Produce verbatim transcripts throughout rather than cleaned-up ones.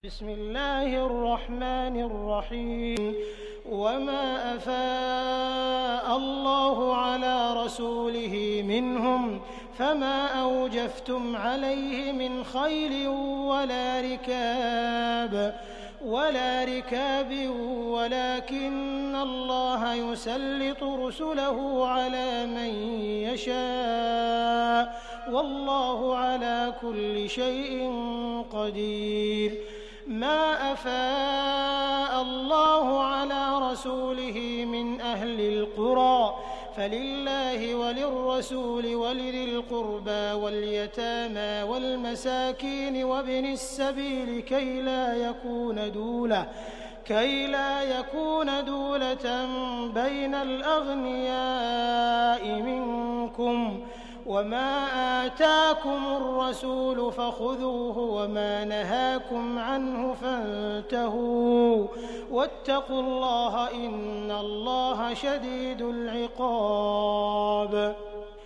بسم الله الرحمن الرحيم وما أفاء الله على رسوله منهم فما أوجفتم عليه من خيل ولا ركاب ولا ركاب ولكن الله يسلط رسله على من يشاء والله على كل شيء قدير. ما أفاء الله على رسوله من أهل القرى فلله وللرسول ولذي القربى واليتامى والمساكين وابن السبيل كي لا يكون دولة كي لا يكون دولة بين الأغنياء منكم وما آتاكم الرسول فخذوه وما نهاكم عنه فانتهوا واتقوا الله إن الله شديد العقاب.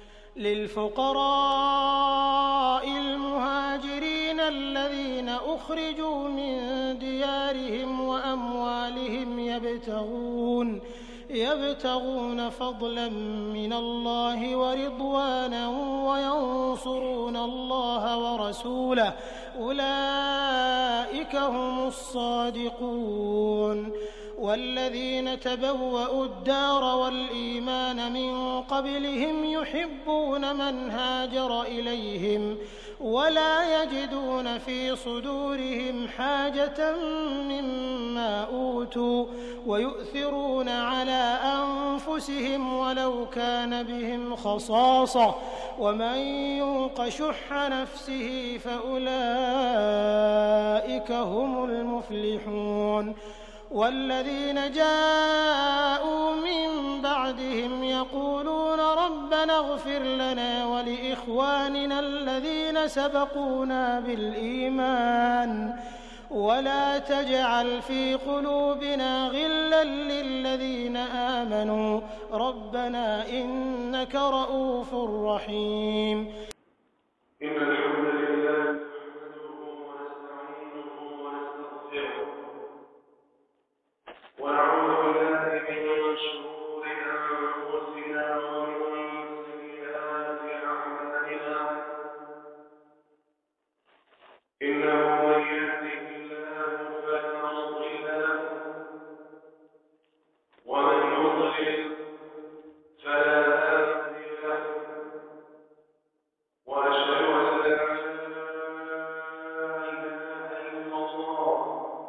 للفقراء المهاجرين الذين أخرجوا من ديارهم وأموالهم يبتغون يبتغون فضلا من الله ورضوانا وينصرون الله ورسوله أولئك هم الصادقون. والذين تبوأوا الدار والإيمان من قبلهم يحبون من هاجر إليهم ولا يجدون في صدورهم حاجة مما أوتوا ويؤثرون على أنفسهم ولو كان بهم خصاصة ومن يوق شح نفسه فأولئك هم المفلحون. والذين جاءوا من بعدهم يقولون ربنا اغفر لنا ولإخواننا الذين سبقونا بالإيمان ولا تجعل في قلوبنا غلا للذين آمنوا ربنا إنك رؤوف رحيم. إن الحمد لله نحمده ونستعينه ونستغفره ونعوذ بالله من شرور أنفسنا ومن سيئات أعمالنا إنه من يهده الله فلا مضل له ومن يضلل فلا هادي له وأشهد أن لا إله إلا الله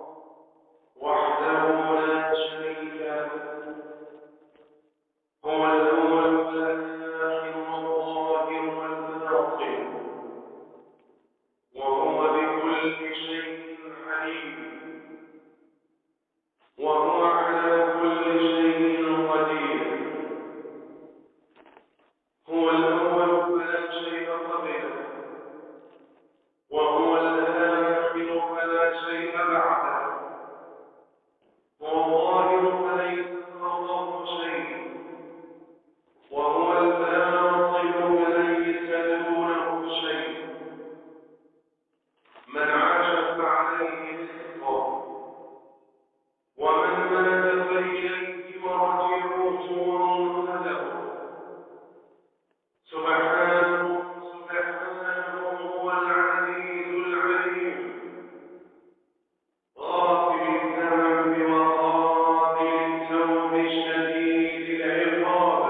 وحده لا شريك له هو الأول والآخر والظاهر والباطن وهو بكل شيء عليم وهو على كل شيء قدير. هو الأول فلا شيء قبله وهو الآخر فلا شيء بعده هو الظاهر فليس فوقه شيء وهو الباطن فليس دونه شيء. من عاش فعليه رزقه ومن مات فإليه مرجعه ومنهده. سبحانه سبحانه هو العزيز العليم غافر الذنب وقابل التوب شديد العقاب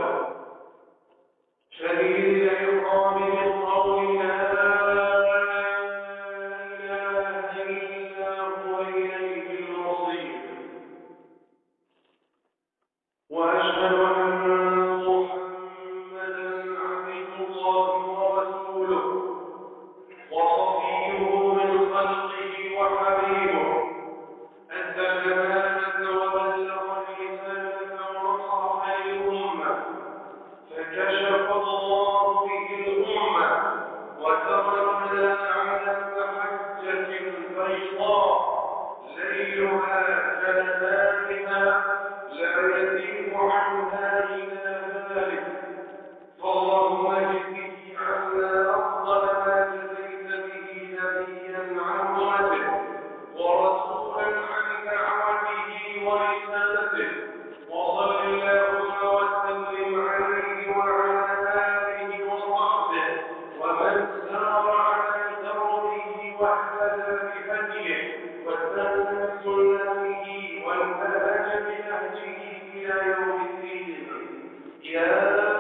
شديد العقاب من قول لا إله إلا هو إليه المصير. وأشهد أن محمدا عبد الله ورسوله وصفيه من خلقه وحبيبه أدى الأمانة وبلغ الرسالة ونصح الأمة فكشف الله به الأمة وتركنا على محجة بيضاء ليلها كنهارها لا يزيغ عنها إلا ذلك. فاللهم اجزه عنا أفضل ما جزيت به نبيا عن ولده ورسولا عن دعوته ورسالته وصل اللهم وسلم عليه وعلى آله وصحبه ومن سار على دربه واهتدى بهديه واستنى سنته وانتهج بنهجه إلى يوم الدين. يا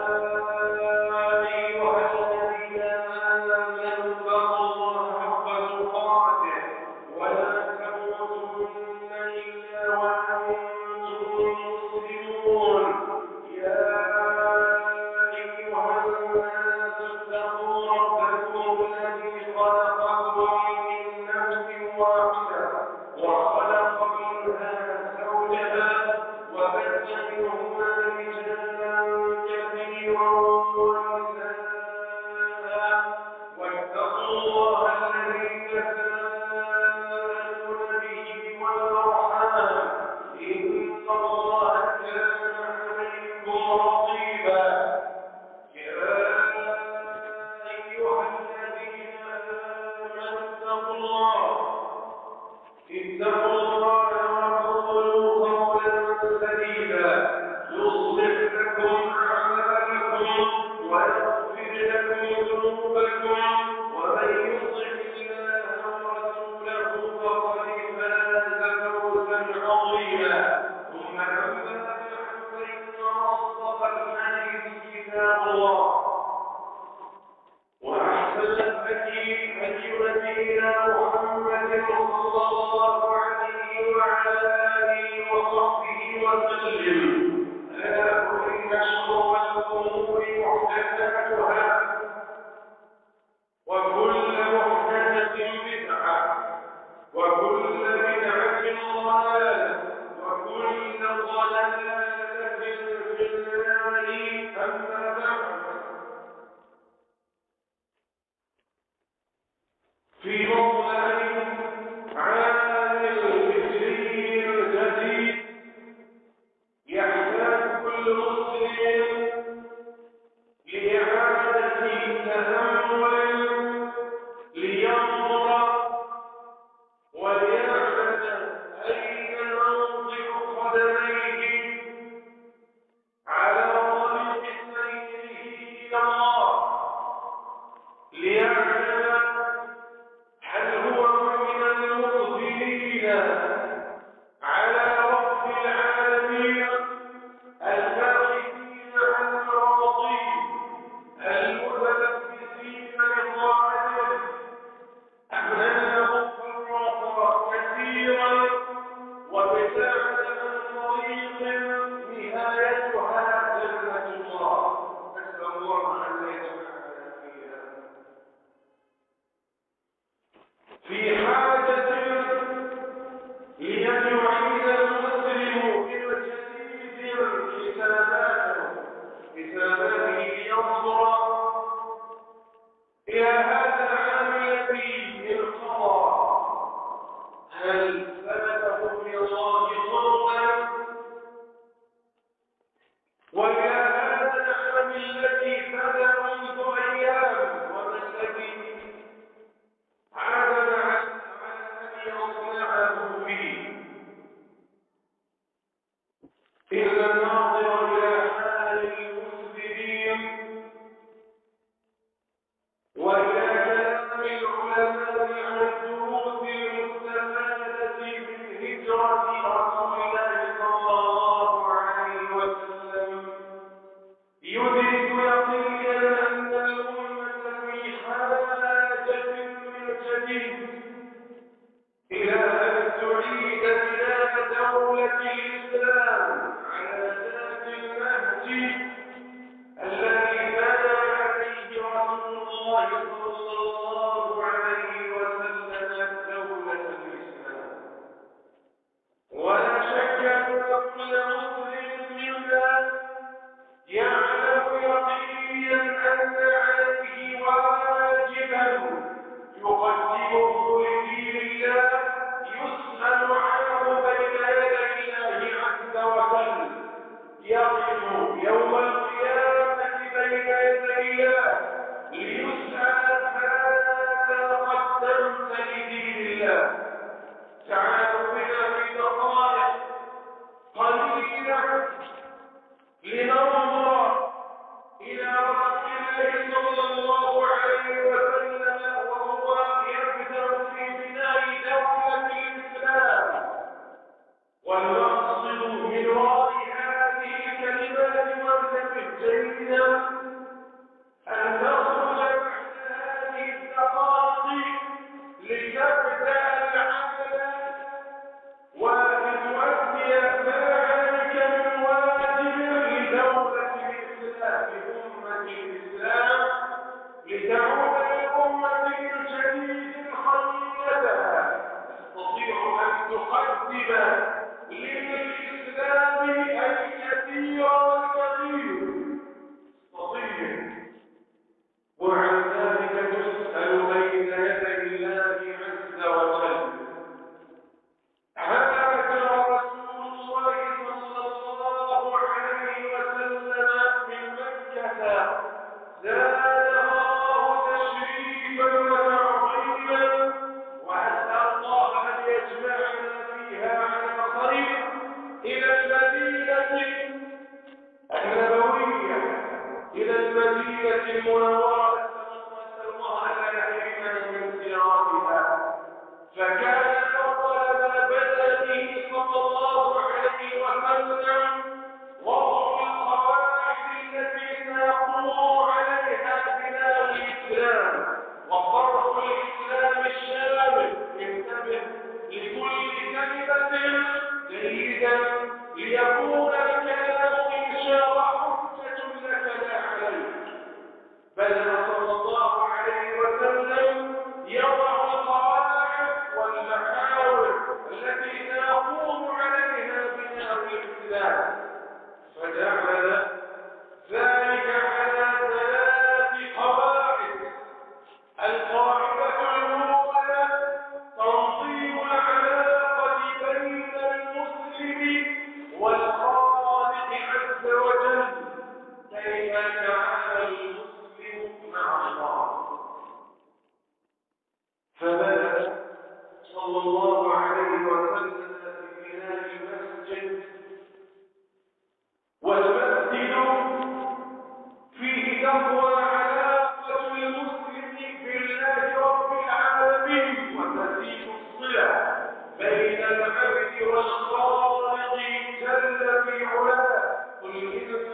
أيها الذين آمنوا اتقوا الله حق تقاته ولا تموتن إلا وأنتم مسلمون. يا أيها الناس اتقوا ربكم الذي خلقكم من نفس واحدة وخلق منها زوجها وبث منهما رجالا كثيرا ونساء واتقوا الله الذي تساءلون به والأرحام إن الله كان عليكم رقيبا. يا أيها الذين آمنوا اتقوا الله اتقوا الله وقولوا قولا سديدا يصلح لكم أعمالكم ويغفر لكم ذنوبكم ومن يطع الله ورسوله فقد فاز فوزا عظيما. ثم أما بعد فإن أصدق الحديث كتاب الله وأحسن الهدي هدي نبينا محمد صلى الله عليه وعلى آله وصحبه وسلم. ألا إن شر الأمور محدثاتها وكل محدثة بدعة وكل بدعة ضلالة وكل ضلالة في النار. أما بعد في مطلع عام الهجري الجديد يحتاج كل مسلم لإعادة تأمل لينظر وليعلم أين موضع قدميه على طريق سيره إلى الله، ليعلم هل هو من المقبلين على رب العالمين الباحثين عن مواضيع المتلبسين بطاعته أم أنه فرط كثيرا وابتعد عن طريق نهايتها جنة الله. نسأل الله أن يجعلنا فيها. في حاجة لأن يعيد المسلم من جديد حساباته حساباته لينظر إلى هذا العام الذي انقضى، هل ثبته من الله قربا؟ وإلى هذا العام الذي بدا منذ أيام وما الذي عزم على أن يصنعه فيه. إن الناظر إلى حال المسلمين وإلى كلام العلماء عن الدروس المستفادة من هجرة رسول الله صلى الله عليه وسلم يدرك يقينا أن الأمة في حاجة من جديد إلى أن تعيد بناء دولة الإسلام على ذات النهج الذي بنى عليه رسول الله صلى الله عليه وسلم دولة الإسلام. ولا شك أن كل مسلم منا يعلم يقينا أن عليه واجبا يقدمه لدين الله يسأل عنه بين يدي الله عز وجل. تقدم للإسلام الكثير والكثير فضيل، وعن ذلك تسأل بين يدي الله عز وجل. هاجر رسول الله صلى الله عليه وسلم من مكة زاده الله تشريفا وتعظيما، وأسأل الله أن يجمعنا فيها على خير إلى المدينة النبوية، إلى المدينة المنورة، نسأل الله أن يحرمنا من زيارتها. فكان أول ما بدأ به صلى الله عليه وسلم وضع القواعد التي سيقوم عليها بناء الإسلام وفرض الإسلام الشامل. انتبه لكل كلمة جيدا ليكون الكلام إن شاء الله حجة لك لا عليك. بل صلى الله عليه وسلم يضع القواعد والمحاور التي سيقوم عليها بناء الإسلام، فجعل ذلك على ثلاث قواعد. القاعدة الأولى تنظيم العلاقة بين المسلم والخالق عز وجل، كيف يتعامل المسلم مع الله. فبدأ صلى الله عليه وسلم ببناء المسجد، والمسجد فيه تقوى علاقة المسلم بالله رب العالمين، وتزيد الصلة بين العبد والخالق جل في علاه. قل إن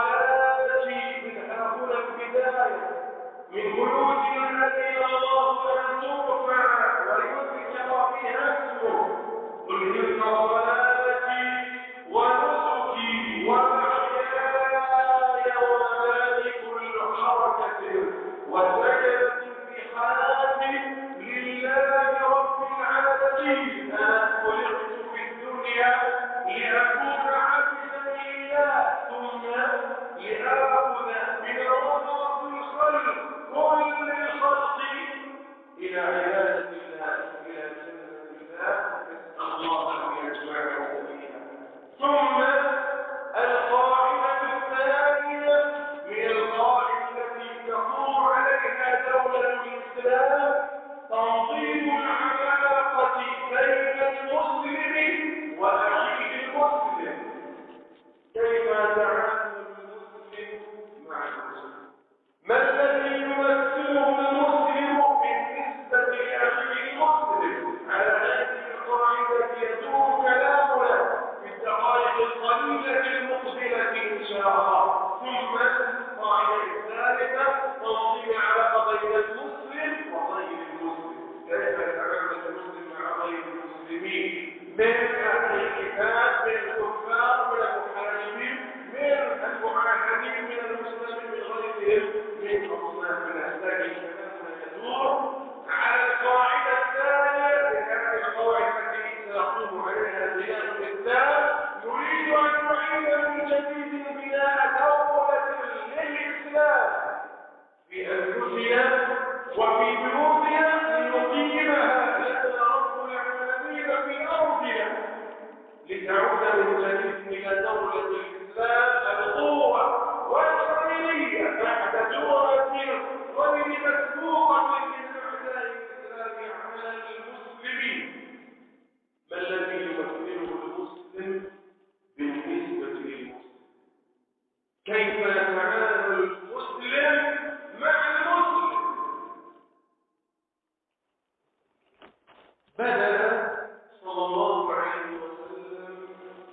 صلاتي من هاهنا البداية من بيوت الذين الله أن ترفع ويذكر فيها اسمه. قل إن صلاتي ونسكي ومحياي ومماتي كل حركة وسكنة في حياتي لله رب العالمين. أنا خلقت في الدنيا لأكون عبدا لله، ثم لآخذ من وسط الخلق كل الخلق إلى عبادة الله، إلى جنة الله. نسأل الله أن يجمعنا فيها. ثم القاعدة الثانية من القواعد التي تقوم عليها دولة الإسلام تنظيم العلاقة بين المسلم وأخيه المسلم، كيف يتعامل المسلم مع المسلم، ما الذي يمثله المسلم بالنسبة لأخيه المسلم. على هذه القاعدة يدور كلامنا في الدقائق القليلة المقبلة إن شاء الله. ثم القاعدة الثالثة تنظيم العلاقة بين المسلم وغير المسلم، كيف يتعامل المسلم مع غير المسلمين من أهل الكتاب، من الكفار، من المحاربين، من المعاهدين، من المسلمين، من غيرهم من أصناف الأسلاك. كلامنا يدور على القاعدة الثانية لهذه القواعد التي سيقوم عليها بناء الإسلام. نريد أن نعيد من جديد بناء دولة للإسلام في أنفسنا وفي بيوتنا لنقيمها لنا رب العالمين في أرضنا، لتعود من جديد إلى دولة الإسلام القوة والخيرية بعد جرأة غير مسبوقة من أعداء الإسلام على المسلمين. ما الذي يمثله المسلم بالنسبة للمسلم؟ كيف يتعامل المسلم مع المسلم؟ بدأ صلى الله عليه وسلم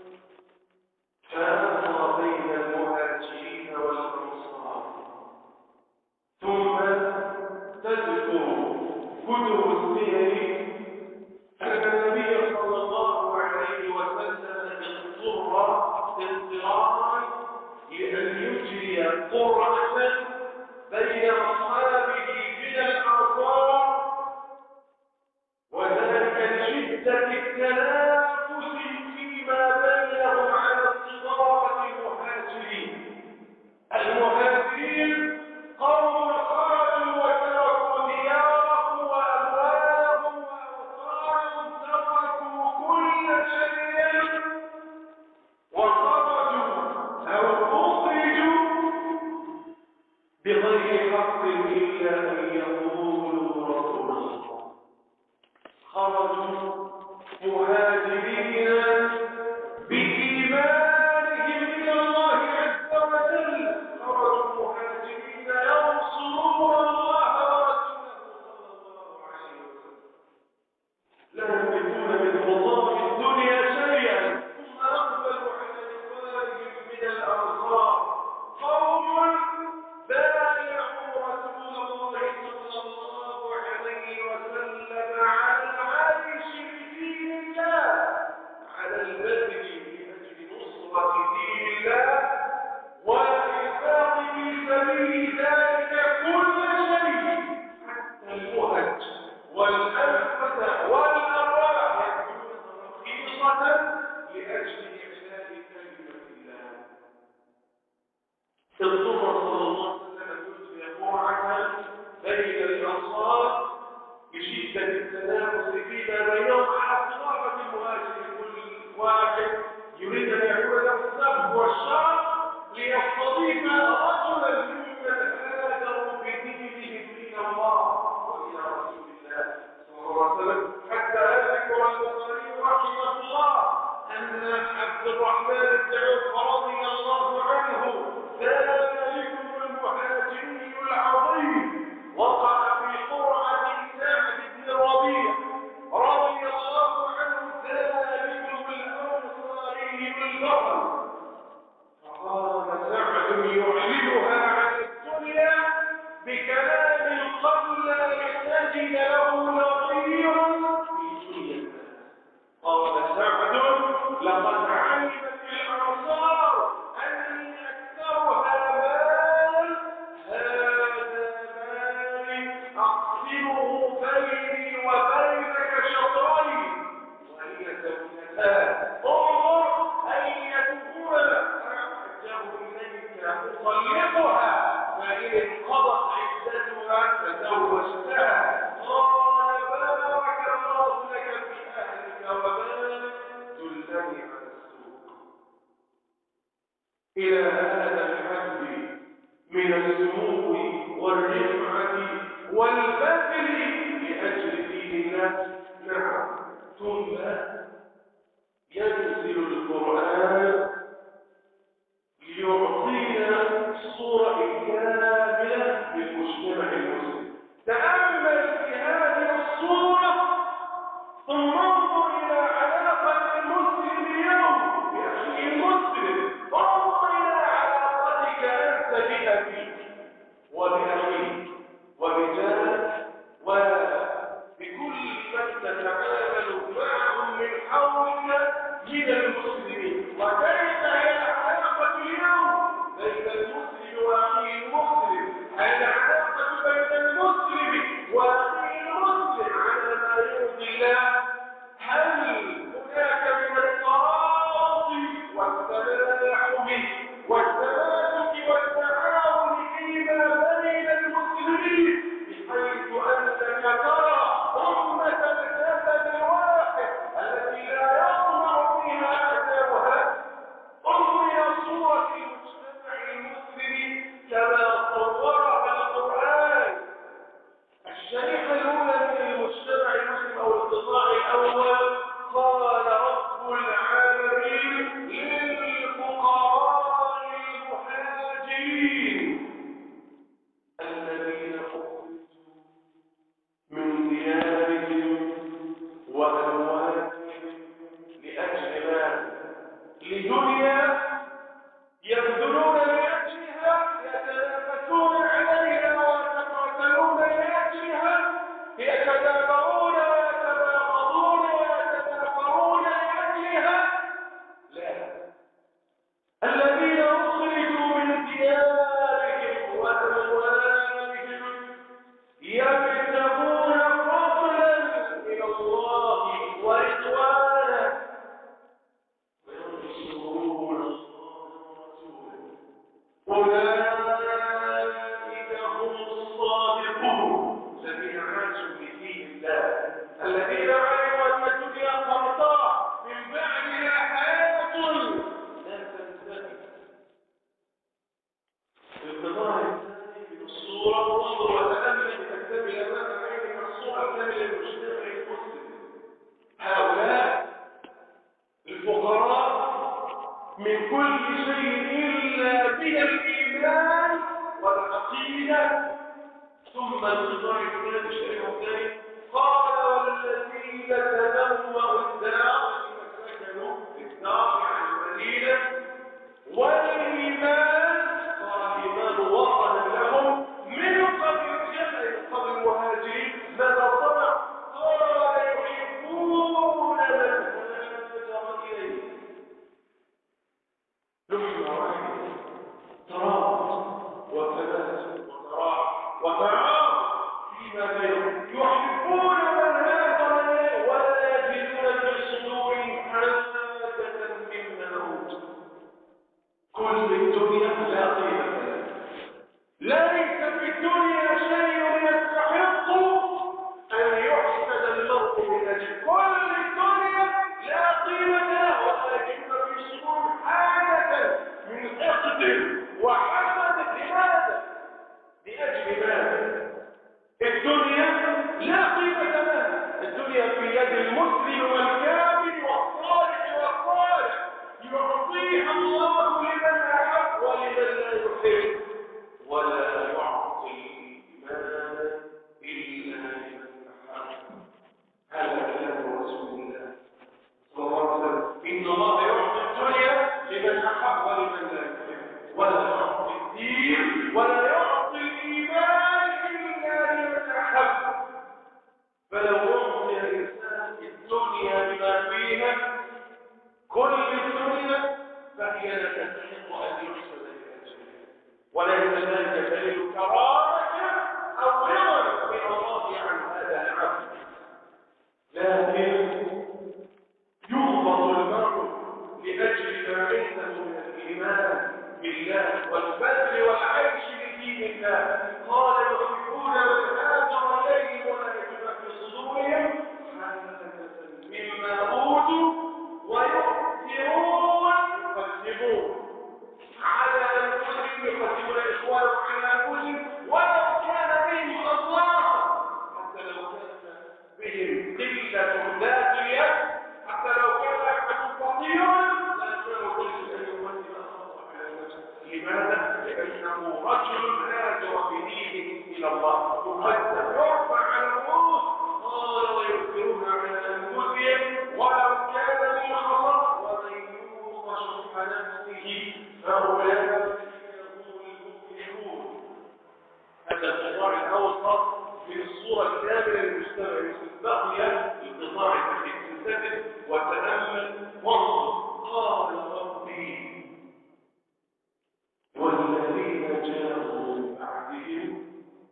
فأمر بين المهاجرين والأنصار، ثم تذكر كتب السير أن النبي صلى الله عليه وسلم اضطر اضطرارا لأن يجري قرعة بين أصحابه من الأنصار، وذلك لشدة التنافس على البذل لأجل نصرة دين الله والإنفاق في سبيل ذلك كل شيء حتى المهج والأنفس والأرواح يكونون رخيصة لأجل إعلاء كلمة الله. الرسول صلى الله عليه وسلم يقول عنها بين الأنصار بشدة التنافس فيما بينهم على صرافة المهاجر، كل واحد يريد أن يكون له السبب والشرف ليستضيف رجلا ممن هاجروا بدينهم إلى الله وإلى رسول الله صلى الله عليه وسلم، حتى يذكر البخاري رحمه الله أن عبد الرحمن بن عوف رضي الله عنه ذلكم المهاجري العظيم وقع في قرعة سعد بن ربيع رضي الله عنه ذلكم الأنصاري البطل، فقام سعد يعلنها عن الدنيا بكلام قل يحتاج له نظير في دنيا. قال سعد لقد علمت الأنصار أني أكثرها مال، هذا مال أقسمه بيني وبينك شطرين وهي زوجتان، انظر أيتهما أحجه إليك أطلقها فإن انقضت عدتها فزوجتها. قال بارك الله لك في أهلك ومالك دلني على السوق. إلى هذا الحد من السمو والرفعة والبذل لأجل دين الله. نعم، ثم ينزل القرآن ليعطينا صورة كاملة للمجتمع المسلم. تأمل في هذه الصورة ثم انظر إلى علاقة المسلم اليوم بأخيه المسلم، انظر إلى علاقتك أنت بأبيك وبأخيك وبجارك وبكل من تتعامل معهم من حولك من المسلمين. وكيف هي العلاقة اليوم بين المسلم وأخيه المسلم؟ العلاقة بين المسلم وأخيه المسلم على ما يرضي الله. هل هناك من التراضي والتلاحم والتماسك والتعاون فيما بين المسلمين بحيث أنك ترى أمة الجسد الواحد التي لا يطمع فيها عداوها؟ انظر إلى صورة المجتمع المسلم كما صورها القرآن. الشريحة الأولى من المجتمع المسلم أو القطاع الأول قال رب العالمين للفقراء المهاجرين الذين أخرجوا من ديارهم وأموالهم لأجل مال لدنيا يبذلون لأجلها، يتنافسون عليها ويتقاتلون لأجلها، يتدابرون ويتباغضون ويتنافرون لأجلها. لا، الذين أخرجوا من ديارهم وأموالهم يبتغون فضلا من الله ورضوانا وينصرون الله ورسوله أولئك هم الصادقون الذين عاشوا بدين الله، الذين علموا أن الدنيا قرطاء من بعدها حياة لا تنتهي. القطاع الثاني من الصورة انظر وتأمل تكتمل أمام عينك الصورة الكاملة للمجتمع المسلم. هؤلاء الفقراء من كل شيء إلا من الإيمان والعقيدة. ثم القطاع الثاني الشريحة الثاني قال والذين تبوأوا الدار سكنوا في الدار عن المدينة والإيمان، قال الإيمان وطن لهم من قبل جهل قبل المهاجرين. ماذا صنع؟ قال يحبون من هاجر لمن أحب ولمن لا يحب، ولا يعطي الدين ولا يعطي الإيمان إلا لمن أحب. فلو أعطي الإنسان الدنيا بما فيها كل الدنيا فهي لا تستحق أن يحسن لأجلها، وليس ذلك دليل كرامة أو رضا من الله عن هذا العبد. لكن يغبط المرء لأجل ما عنده من الإيمان بالله والبذل والعيش لدين الله. قال يحبون من هاجر إليهم ولا يجب في صدورهم مما أوتوا ويؤثرون يقدمون على أنفسهم، يقدمون إخوانهم على أنفسهم ولو كان بهم خصاصة، حتى لو كان بهم قلة ذات يد، حتى لو كان أحد فقيرا لا يكون كل أن يقدم أخاه على نفسه. لماذا؟ لأنه رجل هاجر بدينه إلى الله، يقدم يرفع على الله. قال ويؤثرون على أنفسهم ولو كان بهم خصاصة ومن يوق شح نفسه فأولئك هم المفلحون. هذا القطاع الأوسط في الصورة الكاملة للمجتمع. بقي القطاع الذي تنتبه وتأمل وانظر. قال ربي والذين جاءوا من بعدهم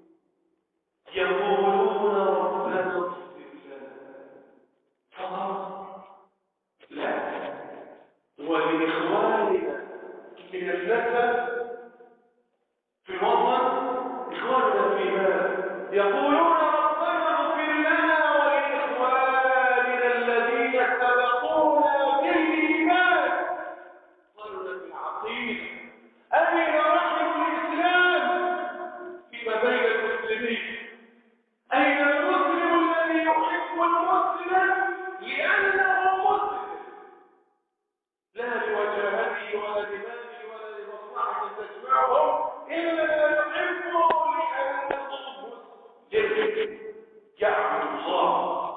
يقولون ربنا اغفر لنا فقط لا ولإخواننا من النسب في الوطن، إخواننا في مال، يقولون ربنا اغفر لنا ولإخواننا الذين سبقونا بالإيمان. قالوا في العقيدة أين رحم الإسلام فيما بين المسلمين؟ أين المسلم الذي يحب المسلم لأنه مسلم لا لوجاهته ولا لماله ولا لمصلحة تجمعهم، إلا يحبه لأنه مسلم يعبد الله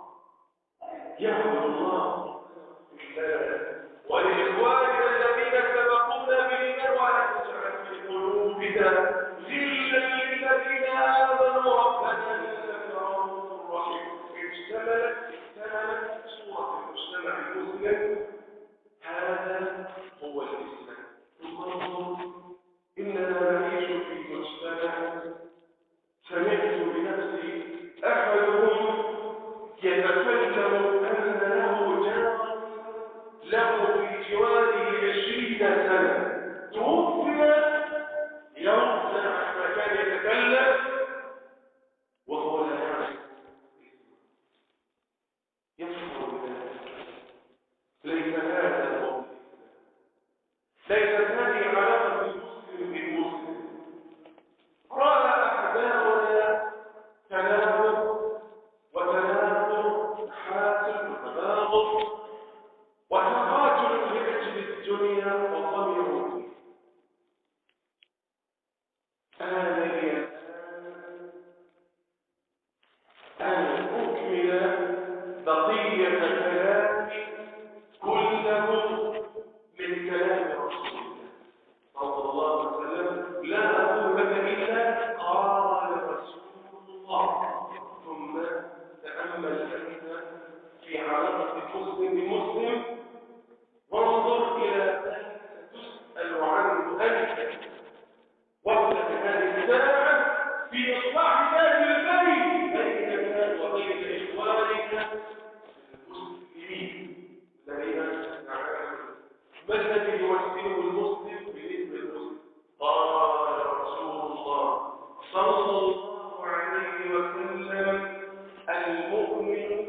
يعبد الله. ولإخواننا الذين سبقونا بالإيمان ولا تجعل في قلوبنا غلا للذين آمنوا ربنا إنك رؤوف رحيم. اشتملت اشتملت صورة المجتمع المسلم. هذا هو الإسلام. ثم إننا نعيش في مجتمع سمعت بنفسي أحدهم يتكلم أن له جار له في جواره عشرين سنة توفي يوم ما كان يتكلم وهو لا يعرف يفخر بذلك. ليس هذا هو ليست هذه علاقة المسلم بالمسلم. قال أحداثنا تنافر وتنافر حاصل وتناقض وتقاتل لأجل الدنيا وطمع. آن لي أن أكمل بقية كلامي كله من كلام رسول الله صلى الله عليه وسلم. لا أقول لك إلا قال رسول الله. ثم تأمل أنت في علاقة المسلم بمسلم وانظر إلى ما تسأل عنه أنت وقت هذه الساعة في إصلاح ذات البيت بينك وبين إخوانك المسلمين الذين نعلم ما الذي يمثله المسلم بالنسبة للمسلم. قال رسول الله صلى الله عليه وسلم المؤمن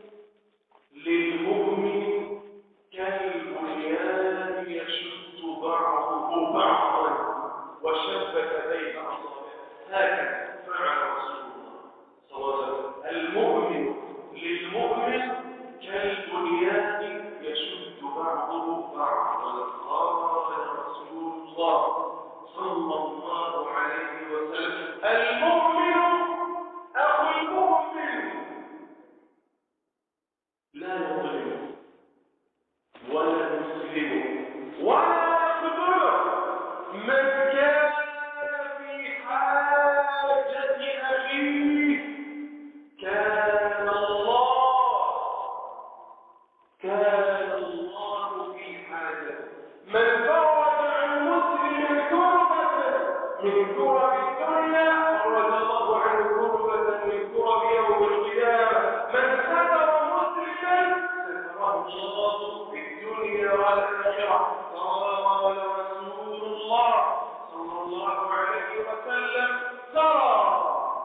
للمؤمن كالبنيان يشد بعضه بعضا وشبك بين أصابعه. هكذا فعل رسول الله صلى الله عليه وسلم. المؤمن للمؤمن كالبنيان يشد بعضه بعضا. قال رسول الله صلى الله عليه وسلم المؤمن أخو المؤمن لا يظلم ولا يسلم ولا من فرج عن مسلم كربة من كرب الدنيا فرج الله عنه كربة من كرب يوم القيامة. من ستر مسلما ستره الله في الدنيا والآخرة. قال رسول الله صلى الله عليه وسلم: ترى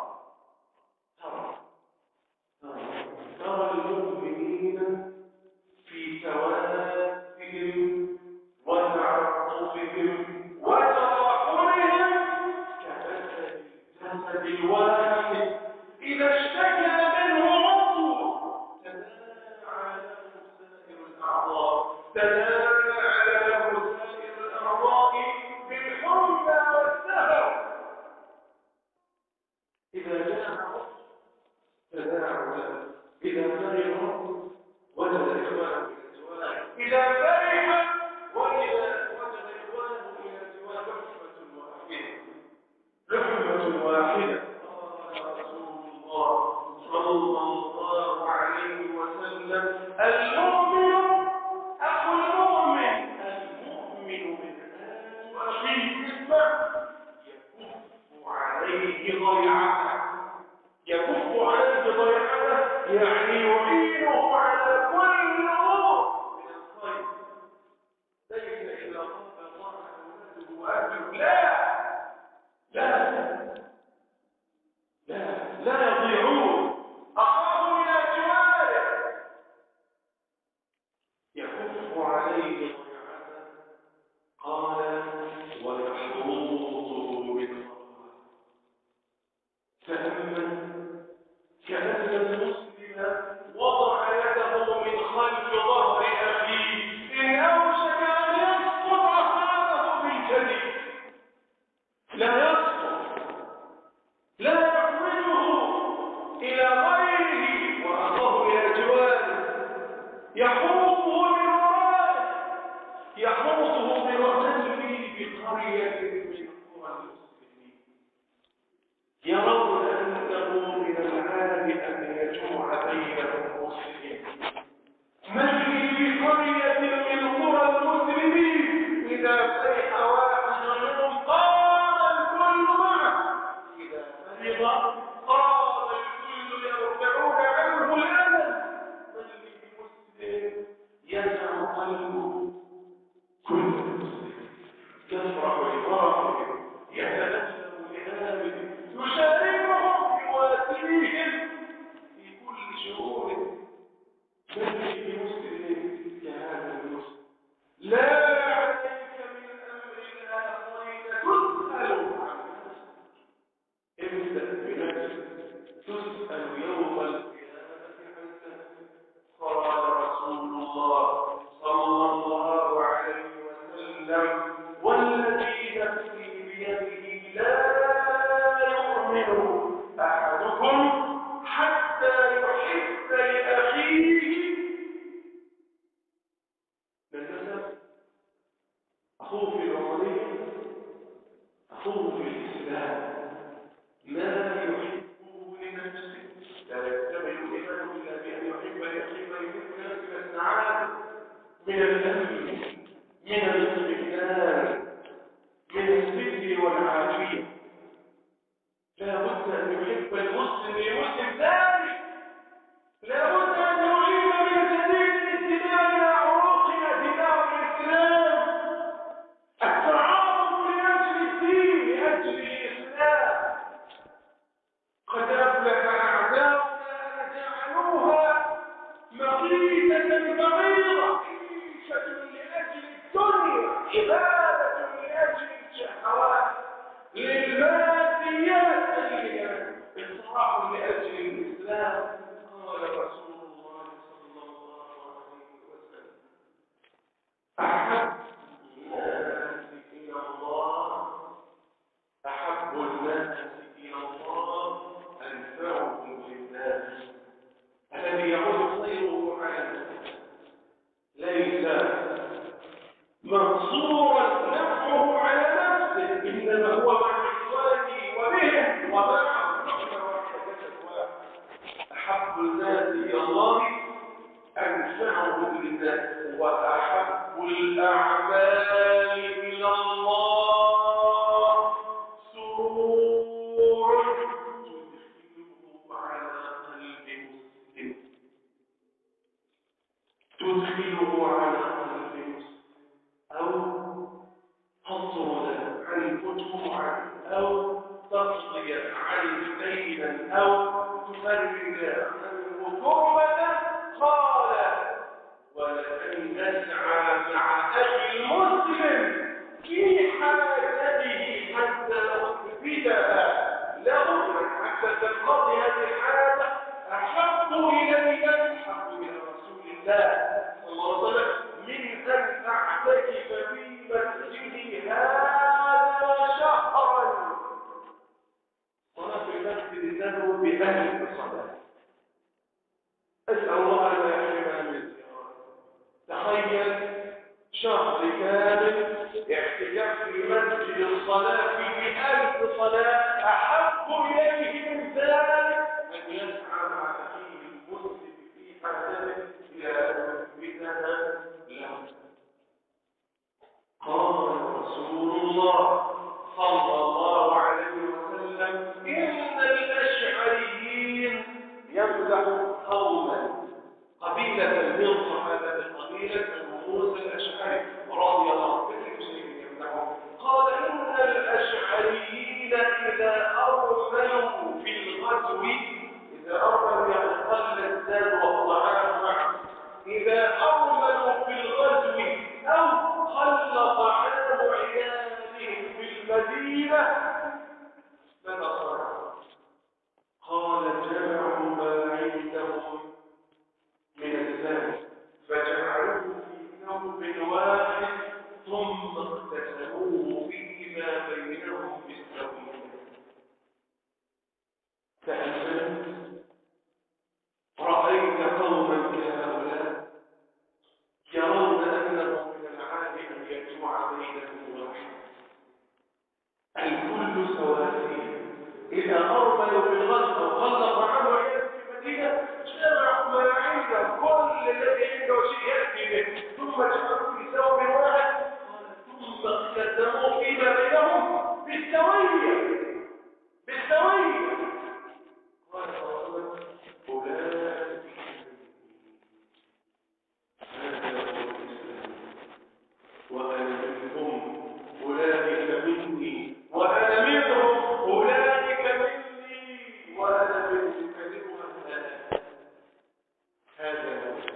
ترى المؤمنين في توادهم وتعاطفهم وتراحمهم كمثل الجسد الواحد إذا اشتكى منه عضو تداعى له سائر الأعضاء تداعى له سائر الأعضاء بالحمى والسهر. إذا جاء عضو تداعى له، إذا مرض وجد إخوانه إلى جواره، إذا فرح وإذا وجد إخوانه إلى جواره. لحمة واحدة لحمة واحدة. قال رسول الله صلى الله عليه وسلم: المؤمن أخو المؤمن، المؤمن من آل أخيه اسمع يكف عليه ضيعته، يكف عليه ضيعته يعني يعينه على كل نور من الخير. ليس إلا قال الله أولاده وأهله، لا لا لا لا يضيعون أخاه إلى جواره. يكف عليه ضيعته. قال: ويحوطه بالخير. تأمل كأن المسلم وضع يده من خلف ظهر أخيه إن أوشك أن يسقط أخاه بالجديد. لا يسقط، لا يحمله إلى غيره وأخاه إلى جواره، يحوطه من ورائه، يحوطه برجله بقرية من قرى المسلمين. يرون أنه من العادة أن يجمع بينهم مسلمين. من في قرية من قرى المسلمين إذا فرح واحد منهم قام الكل معه، إذا مرض قام الكل يرفعون عنه الألم. من للمسلم يسع قلبه، كل مسلم يفرح لفرحه، يتنسب لنابه، يشاركهم يواسيهم في كل شؤونهم. من مسلم كهذا المسلم لا عليك من أمر الآخرين تسأل عن نفسك. ابدأ بنفسك، تسأل يوم القيامة عن نفسك. قال رسول الله صلى الله عليه وسلم: والذي نفسي بيده لا يؤمن أحدكم حتى يحب لأخيه للنسب، أخوه في الوطنية، أخوه في الإسلام، ما يحبه لنفسه. لا يكتمل الإيمان إلا بأن يحب لأخيه ما يحب لنفسه من السعادة، من الأمن، من الاطمئنان، من الستر والعافية. لا بد أن يحب المسلم لمسلم ثاني، لا بد أن يعيد من جديد الانتماء إلى عروقنا دماء الإسلام، التعاطف لأجل الدين لأجل الإسلام. قد أفلح أعداؤنا جعلوها مقيتة بغيضة، عيشة لأجل الدنيا، عبادة لأجل الشهوات، للماديات، إصلاح لأجل الإسلام. قال رسول الله صلى الله عليه وسلم: أحب الناس إلى الله أحب الناس إلى الله أنفعهم للناس. الذي يعود خيره على الناس ليس منصورا نفعه على نفسه، إنما هو مع إخوانه وبهم ومعهم نحن واحد. أحب الناس إلى الله أنفعهم للناس. وأحب الأعمال إلى الله سرور تدخله على قلب مسلم تدخله على قلب مسلم أو تطرد عن فتوحا أو تقضي عن دينا أو تفرج عنه كربة قال ولأن نسعى مع أخي المسلم في حاجته حتى نثبتها له حتى تنقضي هذه الحاجة أحب إلينا أحب إلى رسول الله صلى الله عليه وسلم من أن أعتكف في مسجدي هذا شهرا. صلاة المسجد له بأهل الصلاة. أسأل الله أن يحرمنا من الزيارة. تخيل شهر كامل اعتكاف في مسجد الصلاة في ألف صلاة أحب إليه من ذلك أن يسعى مع أخيه المسلم في حاجته إلى مثلها له. قال رسول الله صلى الله عليه وسلم إن الأشعريين يمدح قوما قبيلة من صحابة قبيلة موسى الأشعري رضي الله عنه يمدحهم قال إن الأشعريين إذا أرملوا في الغزو إذا أرملوا يعني قل الزاد والطعام معه إذا أرملوا في الغزو أو قل طعام عيالهم في المدينة ماذا صنعوا؟ قال جمعوا ما عندهم من الزاد فجعلوه في ثوب واحد ثم اقتسموه فيما بينهم بالسوية. تأملت رأيت قوما كهؤلاء يرون أنه من العادة أن يجمع بينهم واحد الكل سواسية. إذا أرملوا في الغزو وخلق عنه عيال في المدينة جمعوا ما عندهم كل الذي عنده شيء يأتي به ثم جعلوا في ثوب واحد ثم اقتسموا فيما بينهم بالسوية بالسوية. قال أولئك وأنا منهم أولئك مني وأنا منهم أولئك مني وأنا منهم كلمة هذا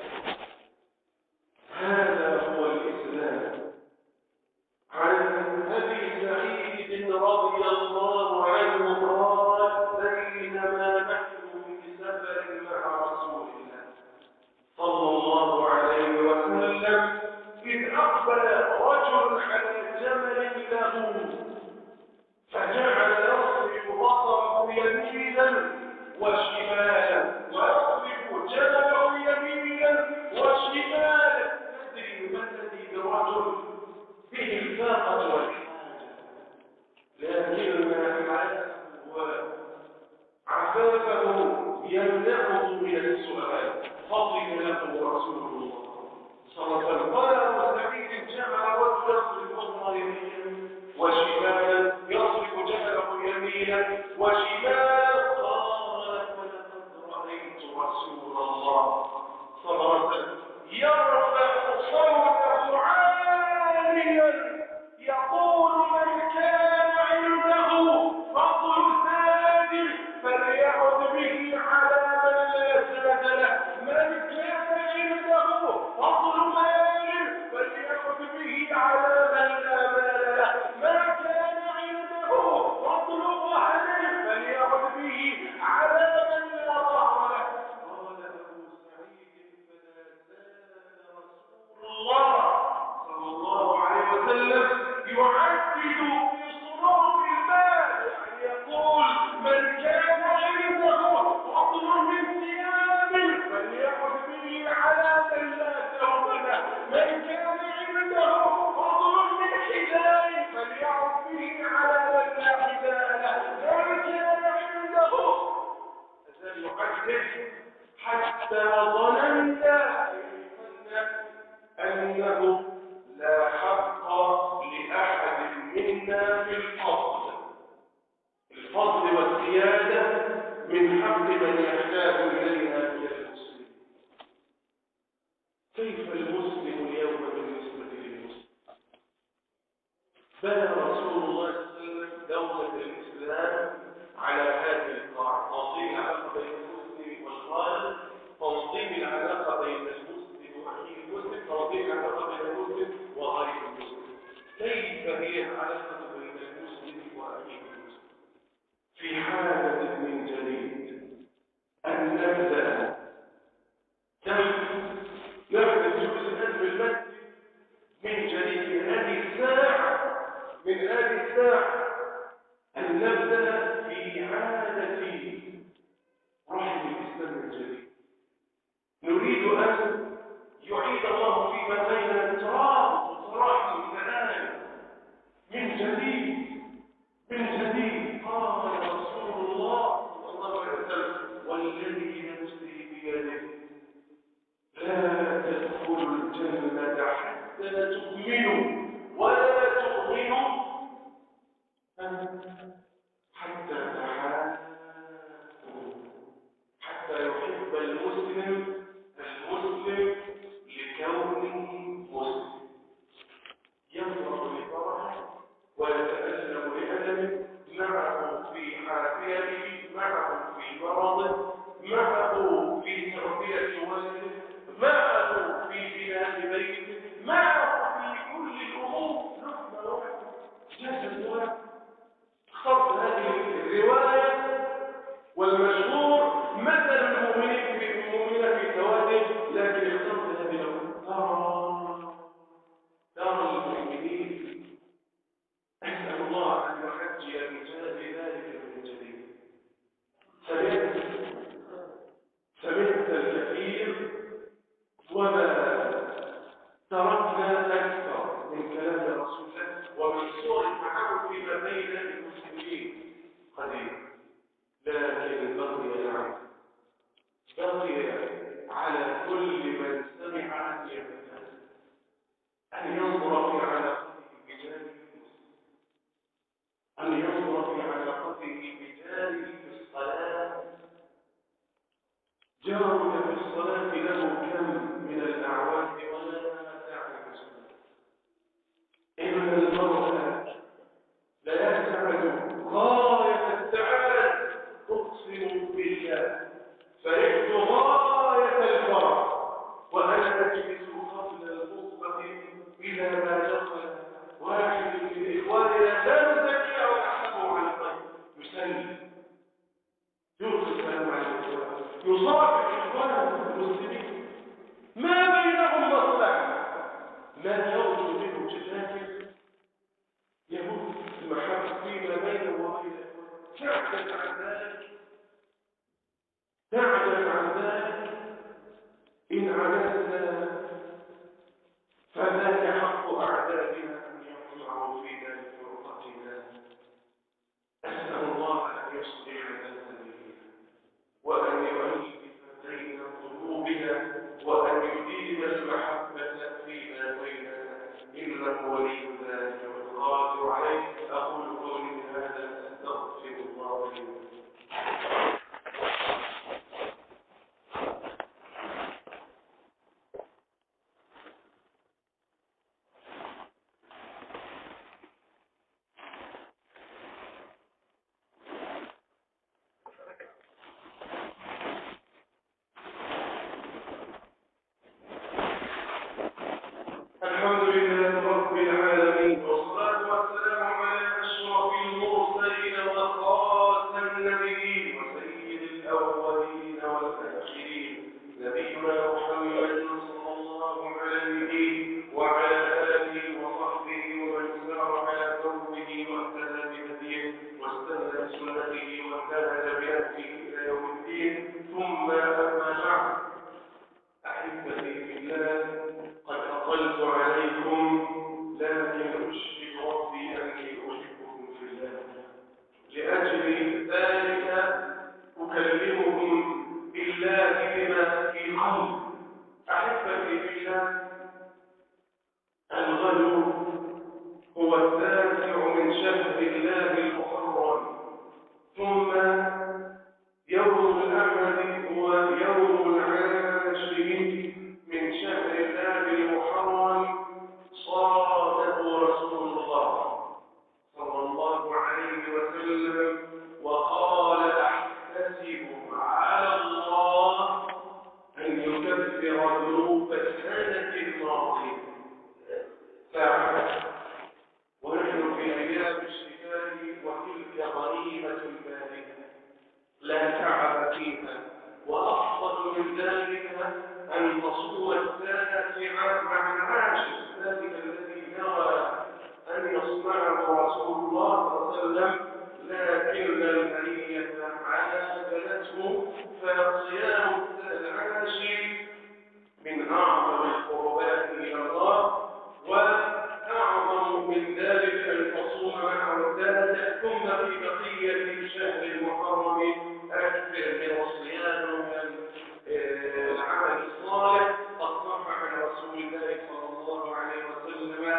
هذا هو الإسلام. عن أبي سعيد رضي الله عنه قال بينما نحن في سفر مع رسول الله صلى الله عليه وسلم إذ أقبل رجل على جمل له فجعل يصرف بصره يمينا وشمالا ويصرف جمله يمينا وشمالا. تدري ما الذي برجل به الفاقة والحاجة لكن حاله وعفافه يمنعه من السؤال فضل له رسول الله صلى الله عليه وسلم. قال أبو سعيد جعل رجل يصرف بصره يمينا وشمالا يصرف جمله يمينا وشمالا. قال ولقد رأيت رسول الله صلى الله عليه وسلم يرفع صوته عاليا يقول من كان عنده فضل زاد فليعد به على من لا زاد له من كان عنده فضل مال فليعد به على من لا مال له من كان عنده فضل ظهر فليعد به على من لا ظهر له. قال أبو سعيد فلا زال رسول الله صلى الله عليه وسلم يعدد في صنوف المال يعني يقول من كان عنده فضل من ثياب فليأخذ به على من لا ثوب له من كان عنده فضل من حذاء فليأخذ به على من لا حذاء له من كان عنده أزال يعدد حتى ظننت أن أنه لا حق لأحد منا في الفضل الفضل والزيادة من حق من يحتاج إليها من المسلمين. كيف المسلم اليوم بالنسبة للمسلم؟ بنى رسول الله صلى الله عليه وسلم دولة الإسلام على هذه القاعدة: تنظيم العلاقة بين المسلم والخالق، تنظيم العلاقة بين المسلم وأخيه المسلم، تنظيم العلاقة بين المسلم وغير المسلم. كيف هي العلاقة بين المسلم وأخيه المسلم؟ في حالة من جديد أن نبدأ كيف نبدأ جزءا بالمسجد من جديد من هذه الساعة من هذه الساعة أن نبدأ في عادة رحم الإسلام من جديد. نريد أن يعيد الله فيما بيننا الترابط والتراحم والتعاون من جديد من جديد. قال رسول الله صلى الله عليه وسلم: والذي نفسي بيده لا تدخلوا الجنة حتى تؤمنوا ولا تؤمنوا حتى تحابوا، حتى يحب المسلم المسلم لكونه مسلم، يفرح لفرحه ويتألم لألمه، معه في حافيته، معه في مرضه، معه في تربية والده، معه في بناء بيته، معه في كل الأمور. لحظة واحدة، جسد واحد. اخترت هذه الرواية والمشهور مثل المؤمنين في المؤمنين في سواد، لكن اخترت هذه الرواية دار المؤمنين. أسأل الله أن يحجي بجانب ذلك من جديد. سمعت سمعت الكثير وما تركنا أكثر من كلام رسول الله ومن صور التعاون فيما بين المسلمين قديم، لكن بقي العمل، بقي على كل من سمع أن يتكلم أن ينظر في علاقته بجانب المسلم، أن ينظر في علاقته بجانب الصلاة. جارك في الصلاة له كم من الأعواد ولا تعرف الصلاة. إن المرأة لا يسعد غاية السعادة، أقسم بالله فرحت غاية الفرح وأنا أجلس قبل الخطبة إلى ما دخل واحد من إخواننا لا نزكي ولا نحسبه على الخير، يسلم يلقي السلام على الإخوان، يصافح إخوانه المسلمين، ما بينهم مصلحة، لا يرجو منه جزاء، يموت المحبة فيما بينه وبين إخوانه. تعجز عن ذلك، تعجز عن ذلك. إن عجزنا فذاك حق أعدائنا أن يطمعوا فينا لفرقتنا. أسأل الله أن يصلح ذات بيننا وأن يؤلف بين قلوبنا وأن يديم المحبة فيما بيننا، إنه ولي ذلك والقادر عليه. أقول قولي هذا أستغفر الله لي. الحمد لله رب العالمين، والصلاة والسلام على أشرف المرسلين وخاتم النبيين وسيد الأولين والآخرين، نبينا محمد صلى الله عليه وعلى آله وصحبه ومن سار على دربه واهتدى بهديه واستنى بسنته واجتهد بهديه إلى يوم الدين. ثم أما بعد، أحبتي في الله، قد أقلت عليكم لكن أشهد ربي أني أحبكم في الله. لأجل ذلك أكلمكم بالله بما في قلبي. أحبتي في الله،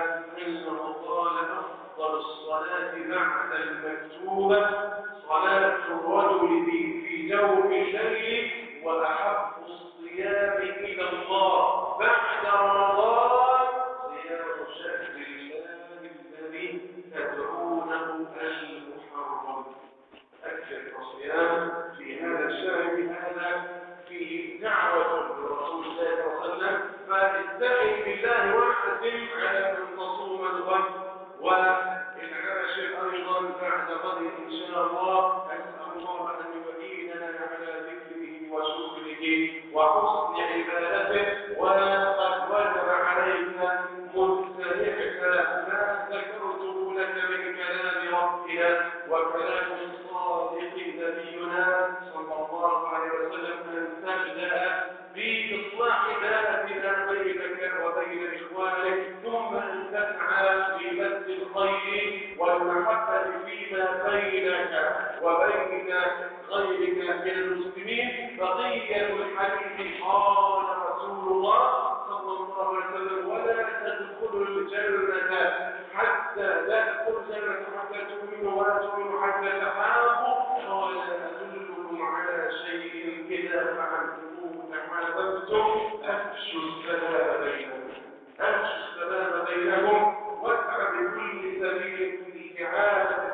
أنه قال أفضل الصلاة بعد المكتوبة صلاة الرجل في جوف الليل، وأحب الصيام إلى الله بعد رمضان صيام شهر الله الذي تدعونه المحرم. أكثر الصيام في هذا الشهر، هذا فيه دعوة لرسول الله صلى الله عليه وسلم، فاستعن بالله واعزم على أن تصوم الغد والعاشر أيضا بعد غد إن شاء الله. أسأل الله أن يعيننا على ذكره وشكره وحسن عبادته. وقد وجب علينا مستمعك ما ذكرته لك من كلام ربنا وكلام الصادق نبينا صلى الله عليه وسلم أن تبدأ بإصلاح ذاتنا بينك وبين إخوانك، ثم أن تسعى لبث الخير والمحبة فيما بينك وبين غيرك من المسلمين. بقية الحديث قال رسول الله صلى الله عليه وسلم: ولا تدخلوا الجنة حتى لا تدخلوا الجنة حتى تؤمنوا ولا تؤمنوا حتى تحابوا. قال: أدلكم على شيء إذا فعلتموه تحاببتم أفشوا السلام بينكم أفشوا السلام بينكم واسعوا بكل سبيل في إعادة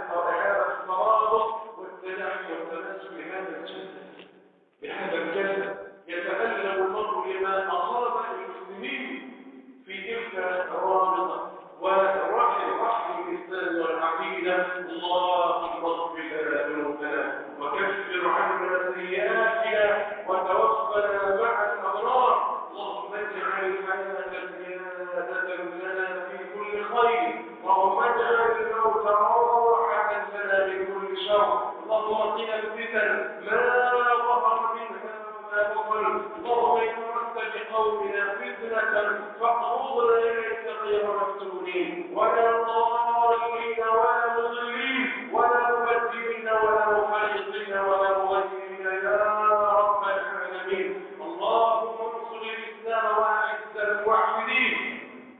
الترابط والتلاحم والتمسك بهذا الجسد بهذا الجسد. يتألم المرء لما أصاب المسلمين في تلك الرابطة ورحم رحم الإسلام والعقيدة. اللهم اغفر لنا ذنوبنا وكفر عنا سيئاتنا وتوفنا مع الأبرار. اللهم اجعل الحياة زيادة لنا في كل خير، اللهم اجعل الموت راحة لنا من كل شر. اللهم قنا الفتن ما ظهر منها وما بطن. اللهم إن أردت بقومنا فتنة فاقبضنا إليك غير مفتونين ولا ضالين ولا مضلين ولا مبدلين ولا مخالطين ولا مغيرين يا رب العالمين. اللهم انصر الإسلام وأعز الموحدين.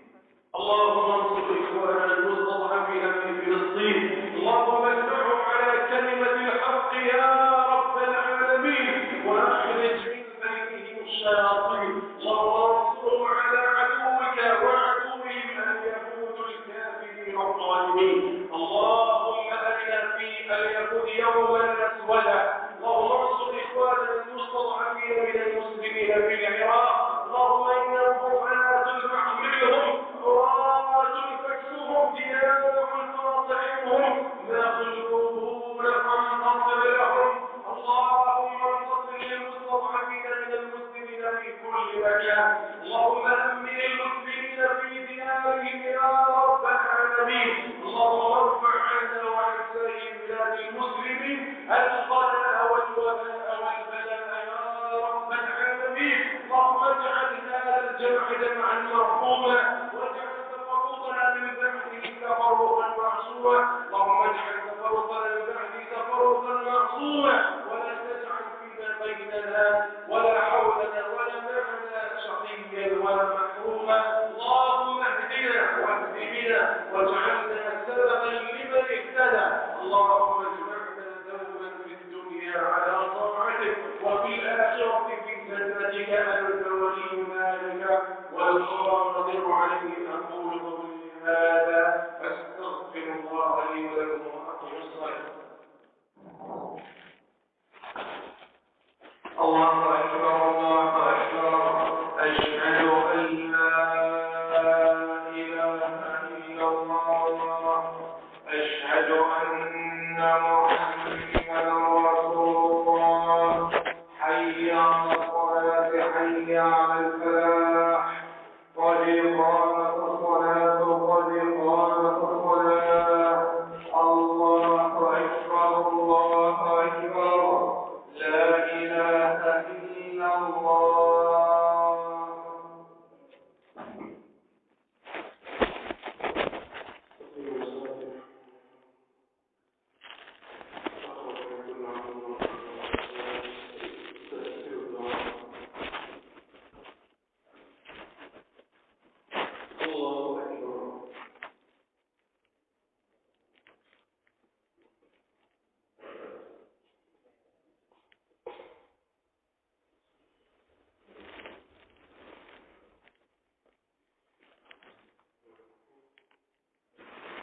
اللهم انصر إخواننا المستضعفين في فلسطين. اللهم اجمعهم على كلمة الحق يا رب العالمين وأخرج من بينهم الشياطين. اللهم انصرهم على عدوك وعدوهم اليهود الكافرين الظالمين. اللهم أرنا في اليهود يوما أسودا. اللهم انصر إخواننا المستضعفين من المسلمين في العراق. اللهم إنهم حفاة فاحملهم عراة فاكسهم ديانا فاطعمهم مغلوبون فانتصر لهم. اللهم انتصر للمستضعفين من المسلمين في كل مكان. اللهم أمن المسلمين في ديارهم يا رب العالمين. اللهم ارفع عنا وعن سائر بلاد المسلمين القلاء والوباء والبلاء يا رب العالمين. اللهم اجعل هذا الجمع جمعا مرحوما واجعل تفرقنا من بعده تفرقا معصوما. اللهم اجعل تفرقنا من بعده تفرقا معصوما ولا تجعل فيما بيننا ولا حولنا ولا معنا شقيا ولا محروما. اللهم اهدنا واهد بنا واجعلنا سببا لمن اهتدى. اللهم اجمعنا دوما في الدنيا على طاعتك وفي الآخرة في جنتك أنت ولي ذلك والقادر عليه. أقول قولي هذا أستغفر الله لي ولكم وأقم الصلاة. الله أكبر الله أكبر. أشهد أن لا إله إلا الله. أشهد أن محمدا رسول الله. حي على الصلاة حي على الفلاح. قد قامت الصلاة قد قامت الصلاة. الله أكبر الله أكبر. لا إله إلا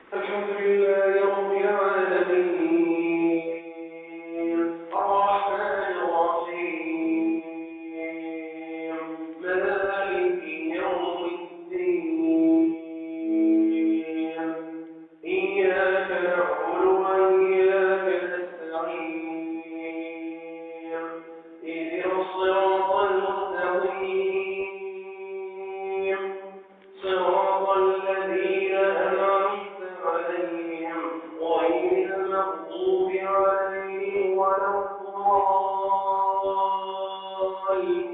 الحمد لله رب العالمين الرحمن الرحيم مالك يوم الدين إياك نعبد وإياك نستعين اهدنا الصراط المستقيم صراط الذين أنعمت عليهم غير المغضوب عليهم ولا الضالين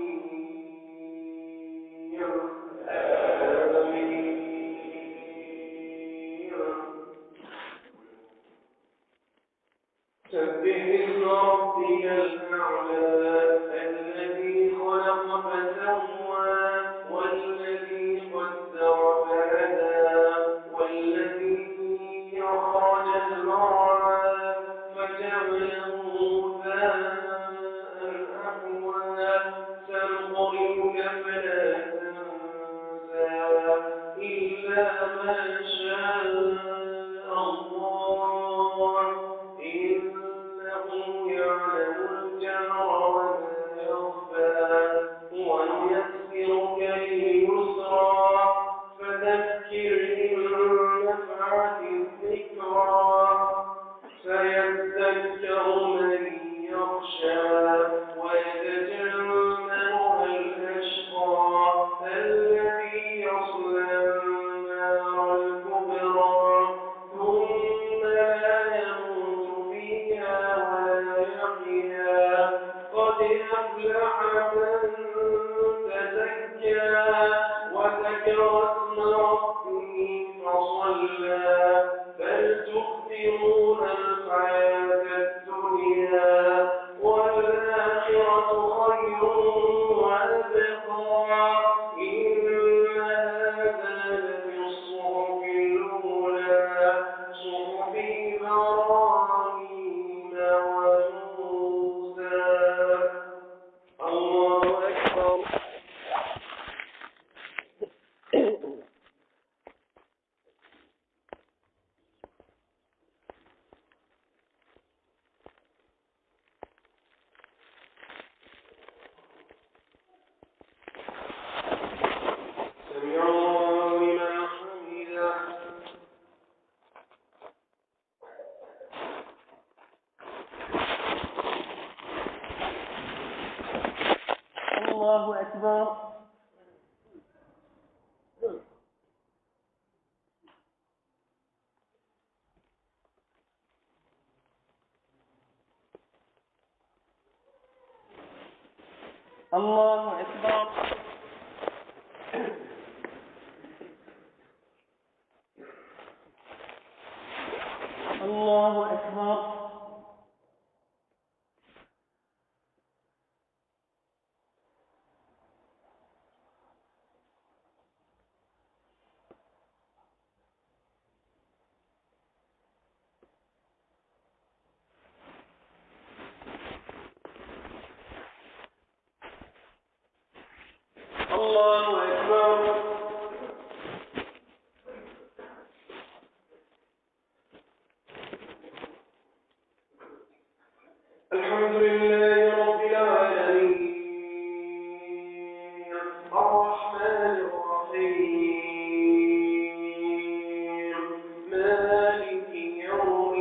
سبح اسم ربك الأعلى الذي خلق فسوى والذي قدر فهدى والذي أخرج المرعى فجعله غثاء أحوى سنقرئك فلا تنسى إلا ما شاء الله إنه يعلم الجهر وما يخفى ونيسرك لليسرى فذكر إن نفعت الذكرى سيذكر من يخشى ويتجنبها الأشقى الذي يصلى النار الكبرى ثم لا يموت فيها ولا يحيا قد أفلح من تزكى وذكر اسم ربه فصلى بل تؤثرون الحياة الدنيا والآخرة خير وأبقى إن هذا لفي الصحف الأولى صحف إبراهيم وموسى الله أكبر سمع الله لمن حمده الله أكبر الله أكبر الله أكبر الله أكبر الحمد لله رب العالمين الرحمن الرحيم مالك يوم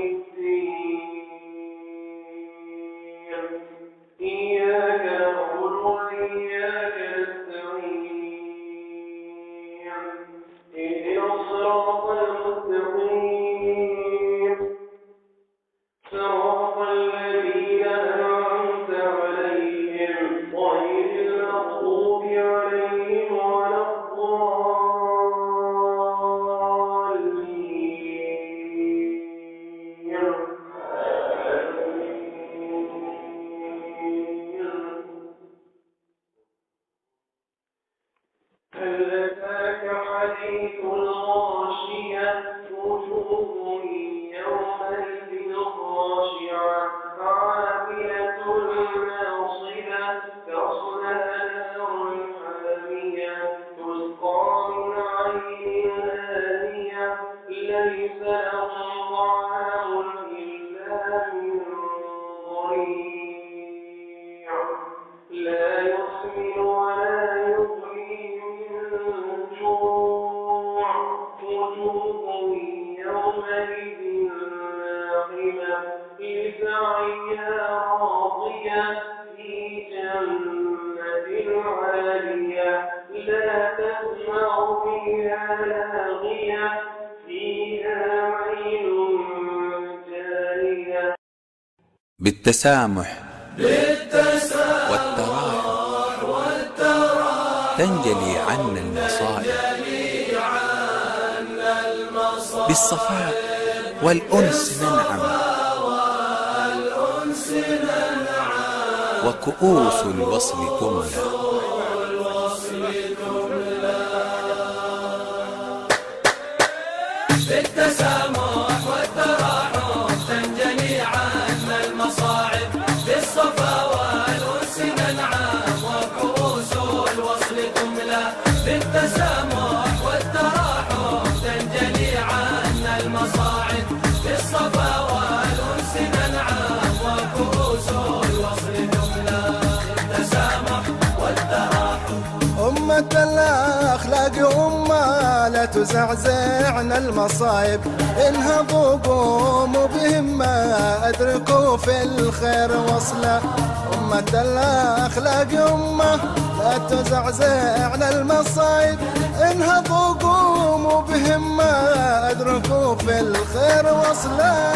الدين إياك نعبد وإياك نستعين اهدنا الصراط المستقيم صراط الذين أنعمت عليهم غير المغضوب عليهم ولا الضالين هل أتاك حديث الغاشية وجوه يومئذ خاشعة عاملة ناصبة تصلى نارا حامية تسقى من عين آنية ليس وجوه يومئذ ناعمة لسعيها راضية في جنة عالية لا تسمع فيها لاغية فيها عين جارية. بالتسامح بالتسامح والتراحم والتراحم تنجلي عنا المصائب. بالصفاء والأنس ننعم وكؤوس الوصل تملى. بالتسامح والتراحم تنجلي عنا المصاعب. بالصفا والأنس ننعم وكؤوس الوصل تملى. بالتسامح والتراحم تنجلي عنا المصاعب. بالصفا والأنس ننعم وكؤوس الوصل تملى. بالتسامح والتراحم. أمة الأخلاق أمة لا تزعزعنا المصايب. انهضوا قوموا بهمة أدركوا في الخير وصلا. أمة الأخلاق أمة لا تزعزعنا المصايب. انهضوا قوموا بهمة أدركوا في الخير وصلا.